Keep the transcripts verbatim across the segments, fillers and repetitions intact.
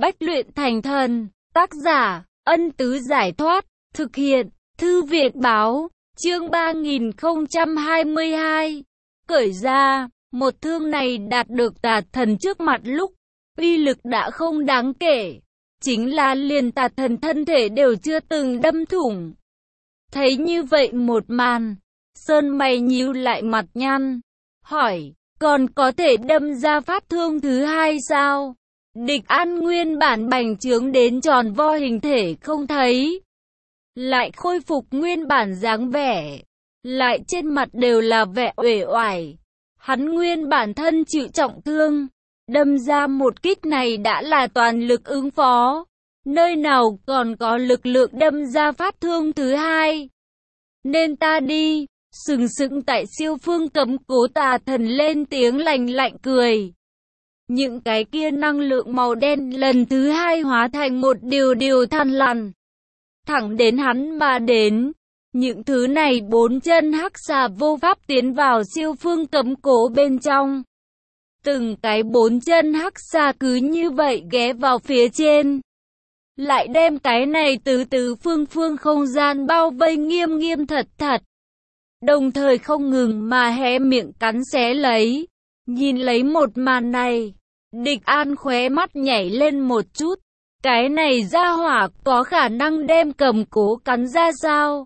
Bách luyện thành thần. Tác giả, Ân Tứ Giải Thoát. Thực hiện, Thư viện Báo. Chương ba nghìn không trăm hai mươi hai. Cởi ra, một thương này đạt được tà thần trước mặt lúc, uy lực đã không đáng kể. Chính là liền tà thần thân thể đều chưa từng đâm thủng. Thấy như vậy một màn, Sơn mày nhíu lại mặt nhăn, hỏi, còn có thể đâm ra pháp thương thứ hai sao? Địch An nguyên bản bành trướng đến tròn vo hình thể không thấy, lại khôi phục nguyên bản dáng vẻ, lại trên mặt đều là vẻ uể oải. Hắn nguyên bản thân chịu trọng thương, đâm ra một kích này đã là toàn lực ứng phó, nơi nào còn có lực lượng đâm ra pháp thương thứ hai. Nên ta đi. Sừng sững tại siêu phương cấm cố tà thần lên tiếng lạnh lạnh cười. Những cái kia năng lượng màu đen lần thứ hai hóa thành một điều điều than lằn, thẳng đến hắn mà đến. Những thứ này bốn chân hắc xà vô pháp tiến vào siêu phương cấm cố bên trong. Từng cái bốn chân hắc xà cứ như vậy ghé vào phía trên, lại đem cái này từ từ phương phương không gian bao vây nghiêm nghiêm thật thật. Đồng thời không ngừng mà hé miệng cắn xé lấy. Nhìn lấy một màn này, Địch An khóe mắt nhảy lên một chút. Cái này ra hỏa có khả năng đem cầm cố cắn ra sao?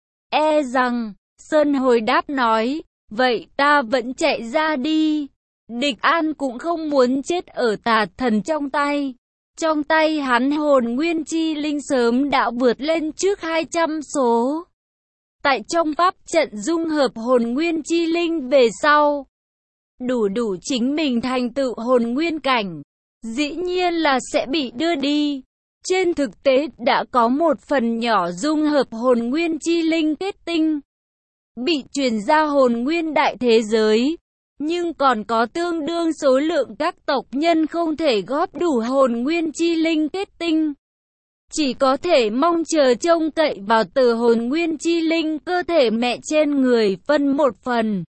E rằng, Sơn hồi đáp nói, vậy ta vẫn chạy ra đi. Địch An cũng không muốn chết ở tà thần trong tay. Trong tay hắn hồn nguyên chi linh sớm đã vượt lên trước hai trăm số. Tại trong pháp trận dung hợp hồn nguyên chi linh về sau, đủ đủ chính mình thành tựu hồn nguyên cảnh, dĩ nhiên là sẽ bị đưa đi. Trên thực tế đã có một phần nhỏ dung hợp hồn nguyên chi linh kết tinh, bị truyền ra hồn nguyên đại thế giới, nhưng còn có tương đương số lượng các tộc nhân không thể góp đủ hồn nguyên chi linh kết tinh. Chỉ có thể mong chờ trông cậy vào từ hồn nguyên chi linh cơ thể mẹ trên người phân một phần.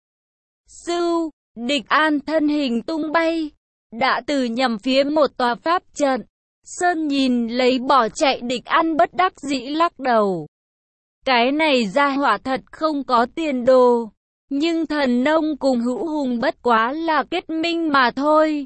Sưu, Địch An thân hình tung bay, đã từ nhằm phía một tòa pháp trận. Sơn nhìn lấy bỏ chạy Địch An bất đắc dĩ lắc đầu. Cái này ra hỏa thật không có tiền đồ, nhưng thần nông cùng hữu hùng bất quá là kết minh mà thôi.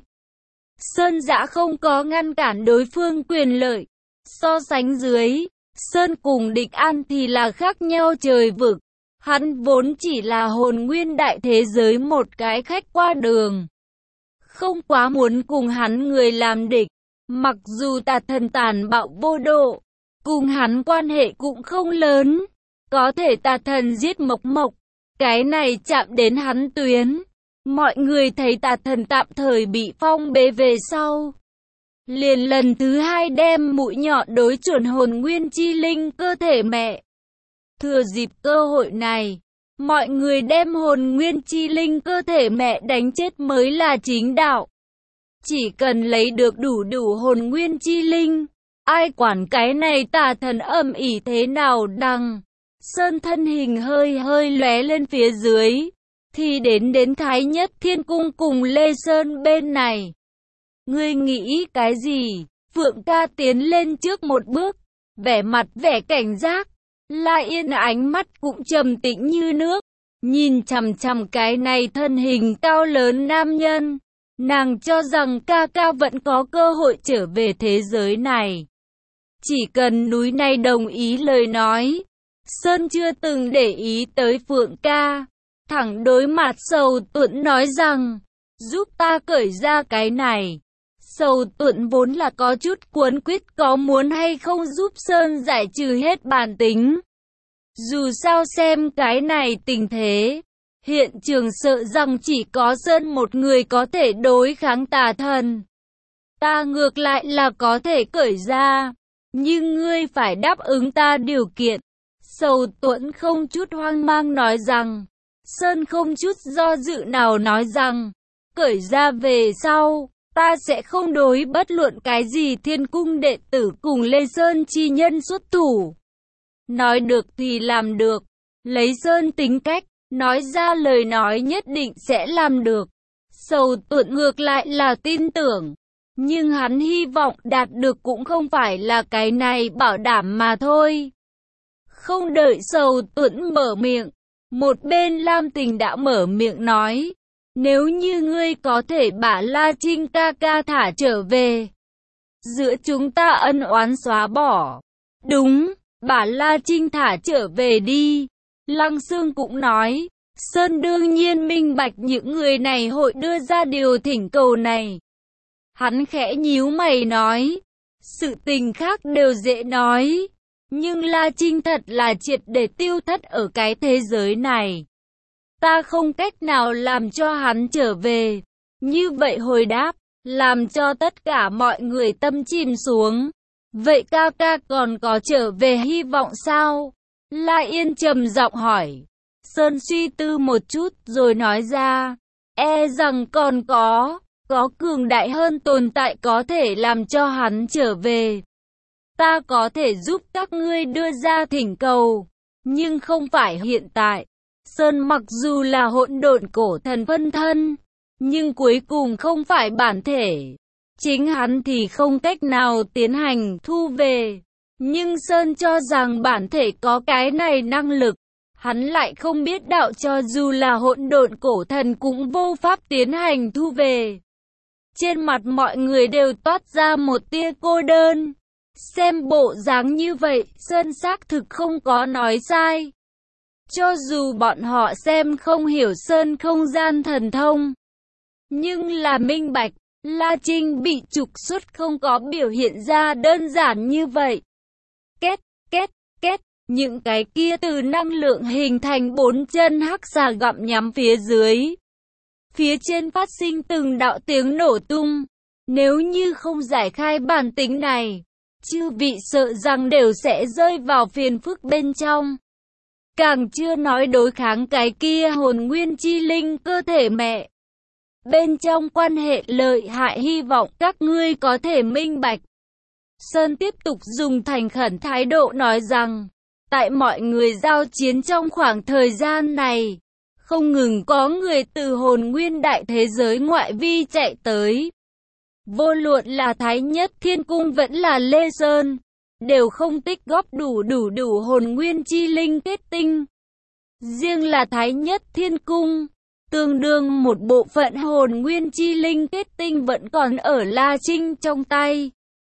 Sơn Dã không có ngăn cản đối phương quyền lợi. So sánh dưới, Sơn cùng Địch An thì là khác nhau trời vực. Hắn vốn chỉ là hồn nguyên đại thế giới một cái khách qua đường, không quá muốn cùng hắn người làm địch. Mặc dù tà thần tàn bạo vô độ, cùng hắn quan hệ cũng không lớn. Có thể tà thần giết Mộc Mộc, cái này chạm đến hắn tuyến. Mọi người thấy tà thần tạm thời bị phong bế về sau, liền lần thứ hai đem mũi nhọn đối chuẩn hồn nguyên chi linh cơ thể mẹ. Thừa dịp cơ hội này, mọi người đem hồn nguyên chi linh cơ thể mẹ đánh chết mới là chính đạo. Chỉ cần lấy được đủ đủ hồn nguyên chi linh, ai quản cái này tà thần âm ỉ thế nào đằng. Sơn thân hình hơi hơi lóe lên phía dưới, thì đến đến Thái Nhất Thiên Cung cùng Lê Sơn bên này. Ngươi nghĩ cái gì? Phượng ca tiến lên trước một bước, vẻ mặt vẻ cảnh giác. Lai Yên ánh mắt cũng trầm tĩnh như nước, nhìn chằm chằm cái này thân hình cao lớn nam nhân. Nàng cho rằng ca ca vẫn có cơ hội trở về thế giới này, chỉ cần núi này đồng ý lời nói. Sơn chưa từng để ý tới Phượng ca, thẳng đối mặt Sầu Tuẫn nói rằng, giúp ta cởi ra cái này. Sầu Tuẫn vốn là có chút cuốn quýt có muốn hay không giúp Sơn giải trừ hết bản tính. Dù sao xem cái này tình thế, hiện trường sợ rằng chỉ có Sơn một người có thể đối kháng tà thần. Ta ngược lại là có thể cởi ra, nhưng ngươi phải đáp ứng ta điều kiện. Sầu Tuẫn không chút hoang mang nói rằng. Sơn không chút do dự nào nói rằng, cởi ra về sau, ta sẽ không đối bất luận cái gì Thiên Cung đệ tử cùng Lê Sơn chi nhân xuất thủ. Nói được thì làm được, lấy Sơn tính cách, nói ra lời nói nhất định sẽ làm được. Sầu Tuẫn ngược lại là tin tưởng, Nhưng hắn hy vọng đạt được cũng không phải là cái này bảo đảm mà thôi. Không đợi Sầu Tuẫn mở miệng, một bên Lam Tình đã mở miệng nói, nếu như ngươi có thể bả La Trinh ca ca thả trở về, giữa chúng ta ân oán xóa bỏ. Đúng, bả La Trinh thả trở về đi. Lăng Xương cũng nói, Sơn đương nhiên minh bạch những người này hội đưa ra điều thỉnh cầu này. Hắn khẽ nhíu mày nói, sự tình khác đều dễ nói, nhưng La Trinh thật là triệt để tiêu thất ở cái thế giới này. Ta không cách nào làm cho hắn trở về. Như vậy hồi đáp, làm cho tất cả mọi người tâm chìm xuống. Vậy ca ca còn có trở về hy vọng sao? La Yên trầm giọng hỏi. Sơn suy tư một chút rồi nói ra, e rằng còn có, có cường đại hơn tồn tại có thể làm cho hắn trở về. Ta có thể giúp các ngươi đưa ra thỉnh cầu, nhưng không phải hiện tại. Sơn mặc dù là hỗn độn cổ thần phân thân, nhưng cuối cùng không phải bản thể. Chính hắn thì không cách nào tiến hành thu về. Nhưng Sơn cho rằng bản thể có cái này năng lực. Hắn lại không biết đạo cho dù là hỗn độn cổ thần cũng vô pháp tiến hành thu về. Trên mặt mọi người đều toát ra một tia cô đơn. Xem bộ dáng như vậy, Sơn xác thực không có nói sai. Cho dù bọn họ xem không hiểu Sơn không gian thần thông, nhưng là minh bạch, La Trinh bị trục xuất không có biểu hiện ra đơn giản như vậy. Két, két, két, những cái kia từ năng lượng hình thành bốn chân hắc xà gặm nhắm phía dưới. Phía trên phát sinh từng đạo tiếng nổ tung. Nếu như không giải khai bản tính này, chư vị sợ rằng đều sẽ rơi vào phiền phức bên trong. Càng chưa nói đối kháng cái kia hồn nguyên chi linh cơ thể mẹ. Bên trong quan hệ lợi hại hy vọng các ngươi có thể minh bạch. Sơn tiếp tục dùng thành khẩn thái độ nói rằng, tại mọi người giao chiến trong khoảng thời gian này, không ngừng có người từ hồn nguyên đại thế giới ngoại vi chạy tới. Vô luận là Thái Nhất Thiên Cung vẫn là Lê Sơn, đều không tích góp đủ đủ đủ hồn nguyên chi linh kết tinh. Riêng là Thái Nhất Thiên Cung, tương đương một bộ phận hồn nguyên chi linh kết tinh vẫn còn ở La Trinh trong tay.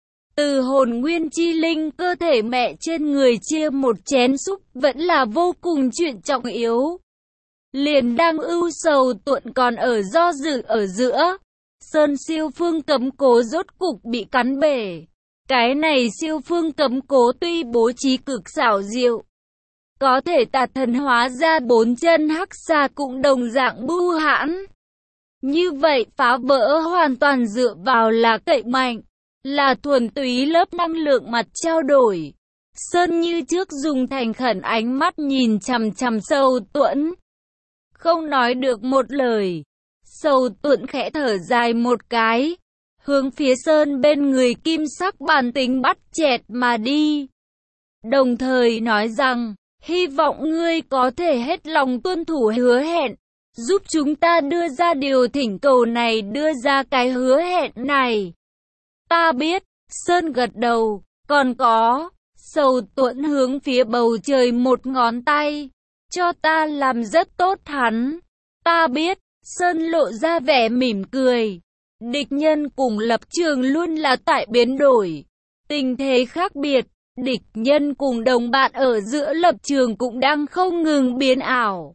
Từ hồn nguyên chi linh cơ thể mẹ trên người chia một chén súp vẫn là vô cùng chuyện trọng yếu. Liền đang ưu sầu tuộn còn ở do dự ở giữa. Sơn siêu phương cấm cố rốt cục bị cắn bể. Cái này siêu phương cấm cố tuy bố trí cực xảo diệu, có thể tà thần hóa ra bốn chân hắc xà cũng đồng dạng bưu hãn. Như vậy phá vỡ hoàn toàn dựa vào là cậy mạnh, là thuần túy lớp năng lượng mặt trao đổi. Sơn như trước dùng thành khẩn ánh mắt nhìn chằm chằm Sầu Tuẫn, không nói được một lời. Sầu Tuẫn khẽ thở dài một cái, hướng phía Sơn bên người kim sắc bản tính bắt chẹt mà đi. Đồng thời nói rằng, hy vọng ngươi có thể hết lòng tuân thủ hứa hẹn, giúp chúng ta đưa ra điều thỉnh cầu này, đưa ra cái hứa hẹn này. Ta biết, Sơn gật đầu, còn có, Sầu Tuẫn hướng phía bầu trời một ngón tay, cho ta làm rất tốt hắn. Ta biết, Sơn lộ ra vẻ mỉm cười. Địch nhân cùng lập trường luôn là tại biến đổi, tình thế khác biệt. Địch nhân cùng đồng bạn ở giữa lập trường cũng đang không ngừng biến ảo.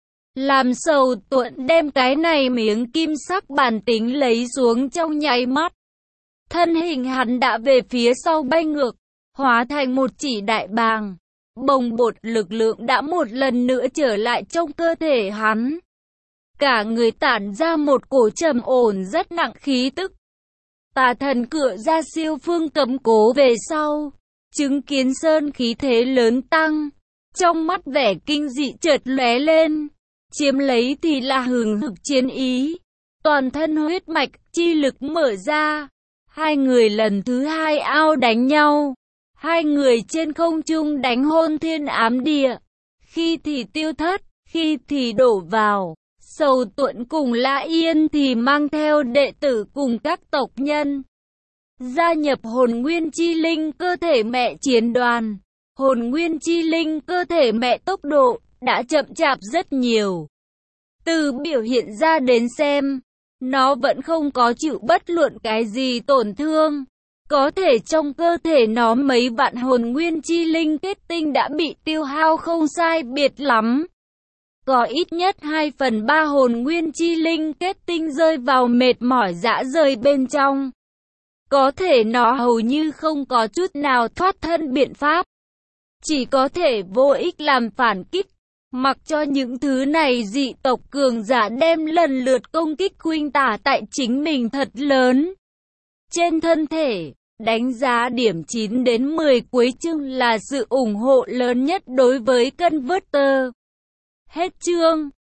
Làm Sầu Tuẫn đem cái này miếng kim sắc bản tính lấy xuống trong nháy mắt. Thân hình hắn đã về phía sau bay ngược, hóa thành một chỉ đại bàng. Bồng bột lực lượng đã một lần nữa trở lại trong cơ thể hắn. Cả người tản ra một cổ trầm ổn rất nặng khí tức. Tà thần cựa ra siêu phương cấm cố về sau, chứng kiến Sơn khí thế lớn tăng, trong mắt vẻ kinh dị chợt lóe lên, chiếm lấy thì là hừng hực chiến ý, toàn thân huyết mạch chi lực mở ra, hai người lần thứ hai ao đánh nhau, hai người trên không trung đánh hôn thiên ám địa, khi thì tiêu thất, khi thì đổ vào. Sầu Tuẫn cùng La Yên thì mang theo đệ tử cùng các tộc nhân, Gia nhập hồn nguyên chi linh cơ thể mẹ chiến đoàn. Hồn nguyên chi linh cơ thể mẹ tốc độ đã chậm chạp rất nhiều. Từ biểu hiện ra đến xem, nó vẫn không có chịu bất luận cái gì tổn thương. Có thể trong cơ thể nó mấy vạn hồn nguyên chi linh kết tinh đã bị tiêu hao không sai biệt lắm. Có ít nhất hai phần ba hồn nguyên chi linh kết tinh rơi vào mệt mỏi rã rời bên trong. Có thể nó hầu như không có chút nào thoát thân biện pháp. Chỉ có thể vô ích làm phản kích. Mặc cho những thứ này dị tộc cường giả đem lần lượt công kích khuynh tả tại chính mình thật lớn. Trên thân thể, đánh giá điểm chín đến mười cuối chương là sự ủng hộ lớn nhất đối với Converter. Hết chương.